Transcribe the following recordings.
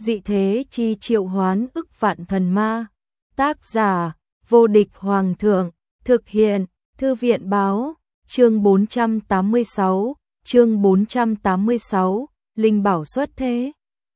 dị thế chi triệu hoán ức vạn thần ma. Tác giả, vô địch hoàng thượng, thực hiện, thư viện báo, chương 486, linh bảo xuất thế.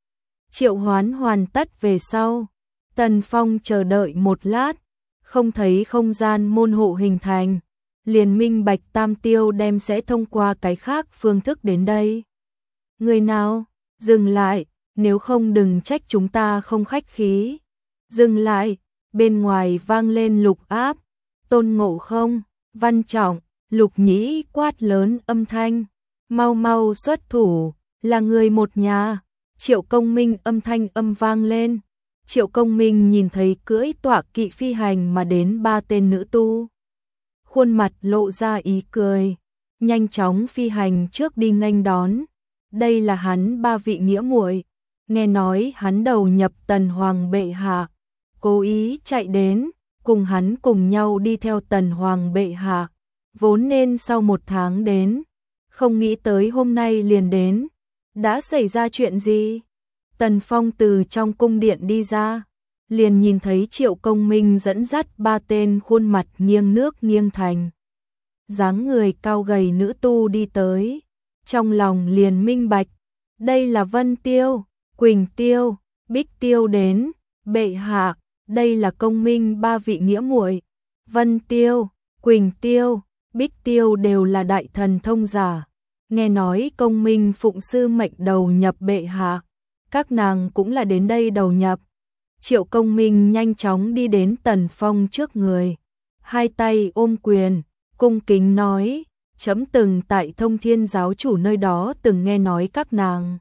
Triệu hoán hoàn tất về sau, Tần Phong chờ đợi một lát, không thấy không gian môn hộ hình thành, liền minh bạch Tam Tiêu đem sẽ thông qua cái khác phương thức đến đây. Người nào, dừng lại, nếu không đừng trách chúng ta không khách khí. Dừng lại, bên ngoài vang lên Lục Áp, Tôn Ngộ Không, Văn Trọng, Lục Nhĩ quát lớn âm thanh, mau mau xuất thủ, là người một nhà. Triệu Công Minh âm thanh vang lên. Triệu Công Minh nhìn thấy cưỡi tọa kỵ phi hành mà đến 3 tên nữ tu. Khuôn mặt lộ ra ý cười, nhanh chóng phi hành trước đi nghênh đón. Đây là hắn 3 vị nghĩa muội, nghe nói hắn đầu nhập Tần Hoàng bệ hạ, cố ý chạy đến, cùng hắn cùng nhau đi theo Tần Hoàng bệ hạ, vốn nên sau 1 tháng đến, không nghĩ tới hôm nay liền đến. Đã xảy ra chuyện gì? Tần Phong từ trong cung điện đi ra, liền nhìn thấy Triệu Công Minh dẫn dắt 3 tên khuôn mặt nghiêng nước nghiêng thành, dáng người cao gầy nữ tu đi tới, trong lòng liền minh bạch, đây là Vân Tiêu, Quỳnh Tiêu, Bích Tiêu đến. Bệ hạ, đây là Công Minh 3 vị nghĩa muội. Vân Tiêu, Quỳnh Tiêu, Bích Tiêu đều là đại thần thông giả, nghe nói Công Minh phụng sư mệnh đầu nhập bệ hạ, các nàng cũng là đến đây đầu nhập. Triệu Công Minh nhanh chóng đi đến Tần Phong trước người, hai tay ôm quyền, cung kính nói, chấm từng tại Thông Thiên giáo chủ nơi đó từng nghe nói các nàng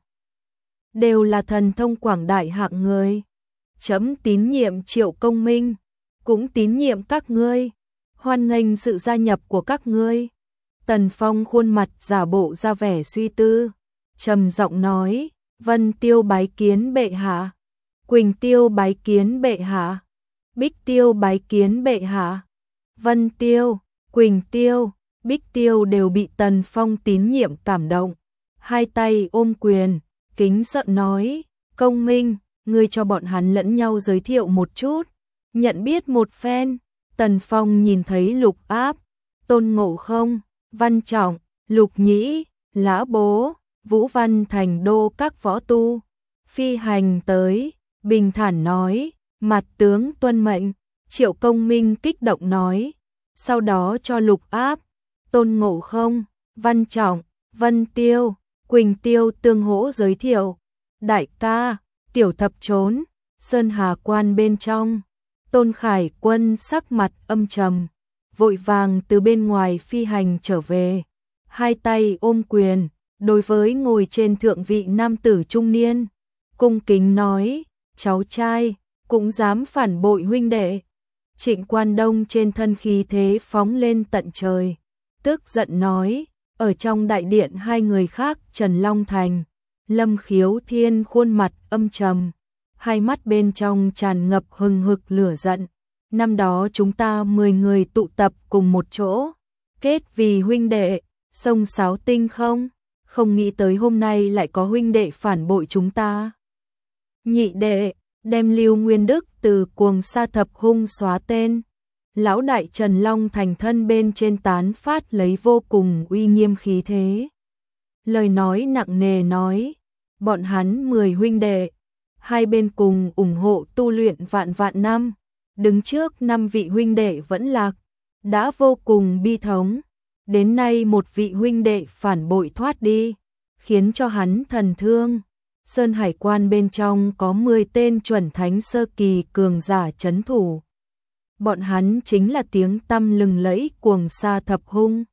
đều là thần thông quảng đại hạng người. Chấm tín nhiệm Triệu Công Minh, cũng tín nhiệm các ngươi, hoan nghênh sự gia nhập của các ngươi. Tần Phong khuôn mặt giả bộ ra vẻ suy tư, trầm giọng nói, Vân Tiêu bái kiến bệ hạ, Quỳnh Tiêu bái kiến bệ hạ, Bích Tiêu bái kiến bệ hạ. Vân Tiêu, Quỳnh Tiêu, Bích Tiêu đều bị Tần Phong tín nhiệm cảm động, hai tay ôm quyền, kính sợ nói, Công Minh, ngươi cho bọn hắn lẫn nhau giới thiệu một chút, nhận biết một phen. Tần Phong nhìn thấy Lục Áp, Tôn Ngộ Không, Văn Trọng, Lục Nhĩ, Lã Bố, Vũ Văn thành đô các võ tu phi hành tới, bình thản nói, mặt tướng tuân mệnh. Triệu Công Minh kích động nói, sau đó cho Lục Áp, Tôn Ngộ Không, Văn Trọng, Vân Tiêu, Quỳnh Tiêu tương hỗ giới thiệu, đại ca, tiểu thập trốn, Sơn Hà Quan bên trong. Tôn Khải Quân sắc mặt âm trầm, vội vàng từ bên ngoài phi hành trở về, hai tay ôm quyền, đối với ngồi trên thượng vị nam tử trung niên, cung kính nói, cháu trai, cũng dám phản bội huynh đệ. Trịnh Quan Đông trên thân khí thế phóng lên tận trời, tức giận nói, ở trong đại điện hai người khác Trần Long Thành, Lâm Khiếu Thiên khuôn mặt âm trầm, hai mắt bên trong tràn ngập hừng hực lửa giận. Năm đó chúng ta 10 người tụ tập cùng một chỗ, kết vì huynh đệ, sông sáo tinh không nghĩ tới hôm nay lại có huynh đệ phản bội chúng ta. Nhị đệ, đem Lưu Nguyên Đức từ Cuồng Sa Thập Hung xóa tên. Lão đại Trần Long Thành thân bên trên tán phát lấy vô cùng uy nghiêm khí thế. Lời nói nặng nề nói, bọn hắn 10 huynh đệ, hai bên cùng ủng hộ tu luyện vạn năm, đứng trước 5 vị huynh đệ vẫn lạc, đã vô cùng bi thống. Đến nay một vị huynh đệ phản bội thoát đi, khiến cho hắn thần thương. Sơn Hải Quan bên trong có 10 tên chuẩn thánh sơ kỳ cường giả trấn thủ. Bọn hắn chính là tiếng tăm lừng lẫy Cuồng Sa Thập Hung.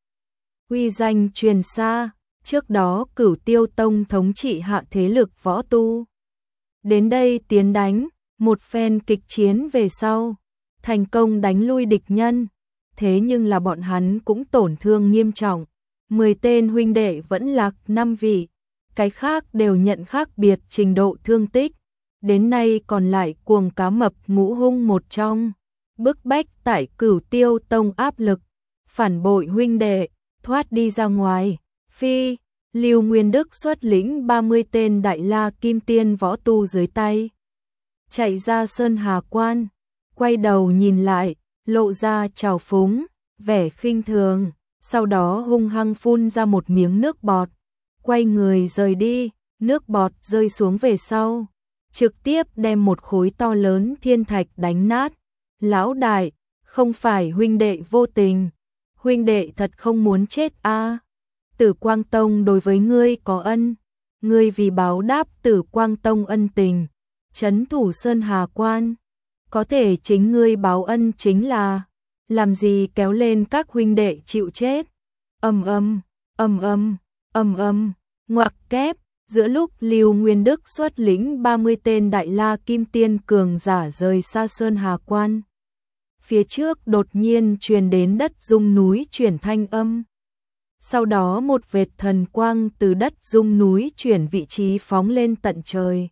Uy danh truyền xa, trước đó Cửu Tiêu Tông thống trị hạ thế lực võ tu. Đến đây tiến đánh, một phen kịch chiến về sau, thành công đánh lui địch nhân. Thế nhưng là bọn hắn cũng tổn thương nghiêm trọng, 10 tên huynh đệ vẫn lạc 5 vị, cái khác đều nhận khác biệt trình độ thương tích. Đến nay còn lại Cuồng Cá Mập Ngũ Hung một trong, bức bách tại Cửu Tiêu Tông áp lực, phản bội huynh đệ, thoát đi ra ngoài. Phi, Lưu Nguyên Đức xuất lĩnh 30 tên Đại La Kim Tiên võ tu dưới tay, chạy ra Sơn Hà Quan, quay đầu nhìn lại, lộ ra trào phúng, vẻ khinh thường, sau đó hung hăng phun ra một miếng nước bọt, quay người rời đi, nước bọt rơi xuống về sau, trực tiếp đem một khối to lớn thiên thạch đánh nát. Lão đại, không phải huynh đệ vô tình, huynh đệ thật không muốn chết a. Tử Quang Tông đối với ngươi có ân, ngươi vì báo đáp Tử Quang Tông ân tình, trấn thủ Sơn Hà Quan, có thể chính ngươi báo ân chính là, làm gì kéo lên các huynh đệ chịu chết. Ầm ầm, ầm ầm, ầm ầm, ngoặc kép, giữa lúc Lưu Nguyên Đức xuất lĩnh 30 tên Đại La Kim Tiên cường giả rời xa Sơn Hà Quan, phía trước đột nhiên truyền đến đất rung núi chuyển thanh âm. Sau đó một vệt thần quang từ đất rung núi chuyển vị trí phóng lên tận trời,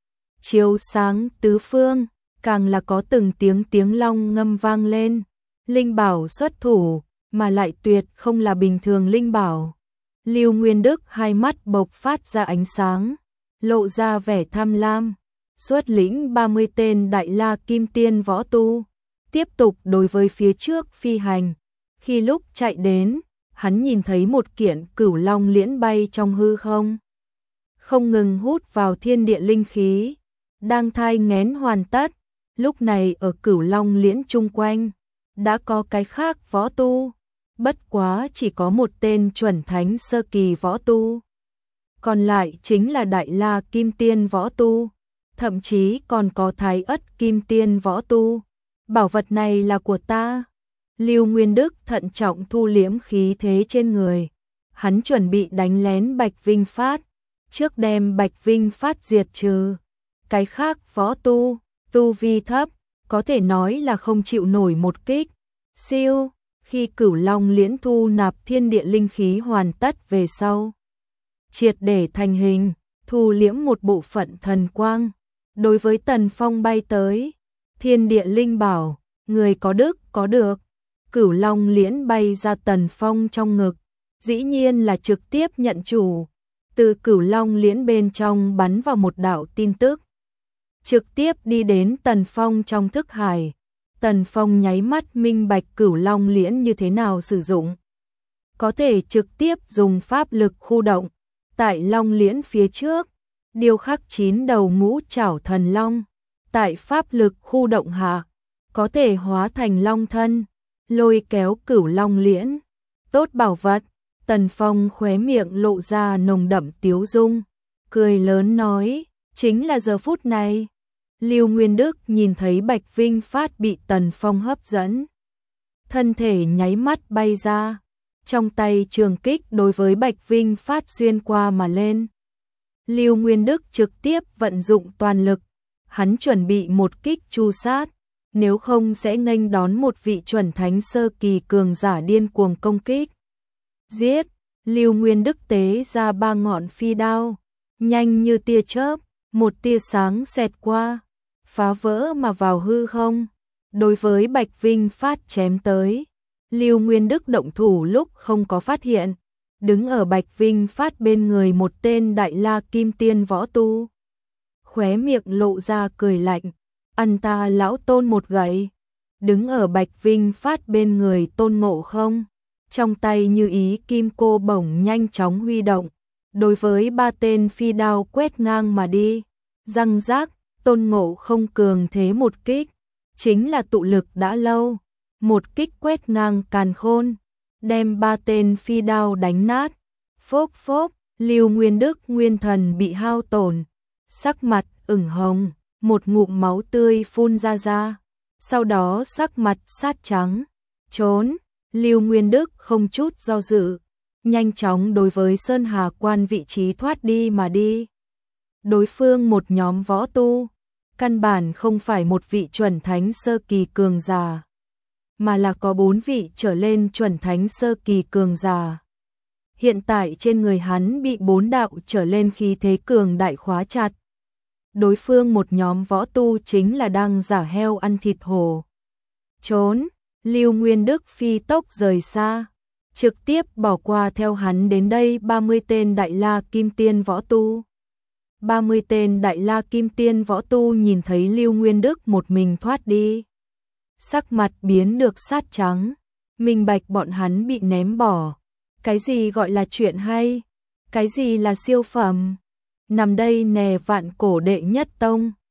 chiếu sáng tứ phương, càng là có từng tiếng long ngâm vang lên. Linh bảo xuất thủ, mà lại tuyệt không là bình thường linh bảo. Lưu Nguyên Đức hai mắt bộc phát ra ánh sáng, lộ ra vẻ tham lam, xuất lĩnh 30 tên Đại La Kim Tiên võ tu, tiếp tục đối với phía trước phi hành. Khi lúc chạy đến, hắn nhìn thấy một kiện Cửu Long liễn bay trong hư không, không ngừng hút vào thiên địa linh khí, đang thai nghén hoàn tất. Lúc này ở Cửu Long liễn chung quanh đã có cái khác võ tu, bất quá chỉ có một tên chuẩn thánh sơ kỳ võ tu, còn lại chính là Đại La Kim Tiên võ tu, thậm chí còn có Thái Ất Kim Tiên võ tu. Bảo vật này là của ta. Lưu Nguyên Đức thận trọng thu liễm khí thế trên người, hắn chuẩn bị đánh lén Bạch Vinh Phát, trước đem Bạch Vinh Phát diệt trừ. Cái khác võ tu vi thấp, có thể nói là không chịu nổi một kích. Siêu, khi Cửu Long liễn thu nạp thiên địa linh khí hoàn tất về sau, triệt để thành hình, thu liễm một bộ phận thần quang, đối với Tần Phong bay tới. Thiên địa linh bảo, người có đức có được. Cửu Long liễn bay ra Tần Phong trong ngực, dĩ nhiên là trực tiếp nhận chủ. Từ Cửu Long liễn bên trong bắn vào một đạo tin tức, trực tiếp đi đến Tần Phong trong thức hải. Tần Phong nháy mắt minh bạch Cửu Long liễn như thế nào sử dụng, có thể trực tiếp dùng pháp lực khu động. Tại Long liễn phía trước, điêu khắc 9 đầu ngũ trảo thần long, tại pháp lực khu động hạ, có thể hóa thành long thân, lôi kéo Cửu Long liễn. Tốt bảo vật. Tần Phong khóe miệng lộ ra nồng đậm tiếu dung, cười lớn nói, chính là giờ phút này. Lưu Nguyên Đức nhìn thấy Bạch Vinh Phát bị Tần Phong hấp dẫn, thân thể nháy mắt bay ra, trong tay trường kích đối với Bạch Vinh Phát xuyên qua mà lên. Lưu Nguyên Đức trực tiếp vận dụng toàn lực, hắn chuẩn bị một kích chu sát, nếu không sẽ nghênh đón một vị chuẩn thánh sơ kỳ cường giả điên cuồng công kích. Giết! Lưu Nguyên Đức tế ra 3 ngọn phi đao, nhanh như tia chớp, một tia sáng xẹt qua, phá vỡ mà vào hư không, đối với Bạch Vinh Phát chém tới. Lưu Nguyên Đức động thủ lúc không có phát hiện, đứng ở Bạch Vinh Phát bên người một tên Đại La Kim Tiên võ tu, khóe miệng lộ ra cười lạnh, ăn ta lão Tôn một gậy. Đứng ở Bạch Vinh Phát bên người Tôn Ngộ Không, trong tay như ý kim cô bổng nhanh chóng huy động, đối với 3 tên phi đao quét ngang mà đi. Răng rác, Tôn Ngộ Không cường thế một kích, chính là tụ lực đã lâu, một kích quét ngang càn khôn, đem 3 tên phi đao đánh nát. Phốc phốc, Lưu Nguyên Đức nguyên thần bị hao tổn, sắc mặt ửng hồng, một ngụm máu tươi phun ra, sau đó sắc mặt sát trắng, trốn. Lưu Nguyên Đức không chút do dự, nhanh chóng đối với Sơn Hà Quan vị trí thoát đi mà đi. Đối phương một nhóm võ tu, căn bản không phải một vị chuẩn thánh sơ kỳ cường giả, mà là có 4 vị trở lên chuẩn thánh sơ kỳ cường giả. Hiện tại trên người hắn bị 4 đạo trở lên khí thế cường đại khóa chặt. Đối phương một nhóm võ tu chính là đang giả heo ăn thịt hổ. Trốn! Lưu Nguyên Đức phi tốc rời xa, trực tiếp bỏ qua theo hắn đến đây 30 tên Đại La Kim Tiên võ tu. 30 tên Đại La Kim Tiên võ tu nhìn thấy Lưu Nguyên Đức một mình thoát đi. Sắc mặt biến được sát trắng, minh bạch bọn hắn bị ném bỏ. Cái gì gọi là chuyện hay? Cái gì là siêu phẩm? Nằm đây nè vạn cổ đệ nhất tông.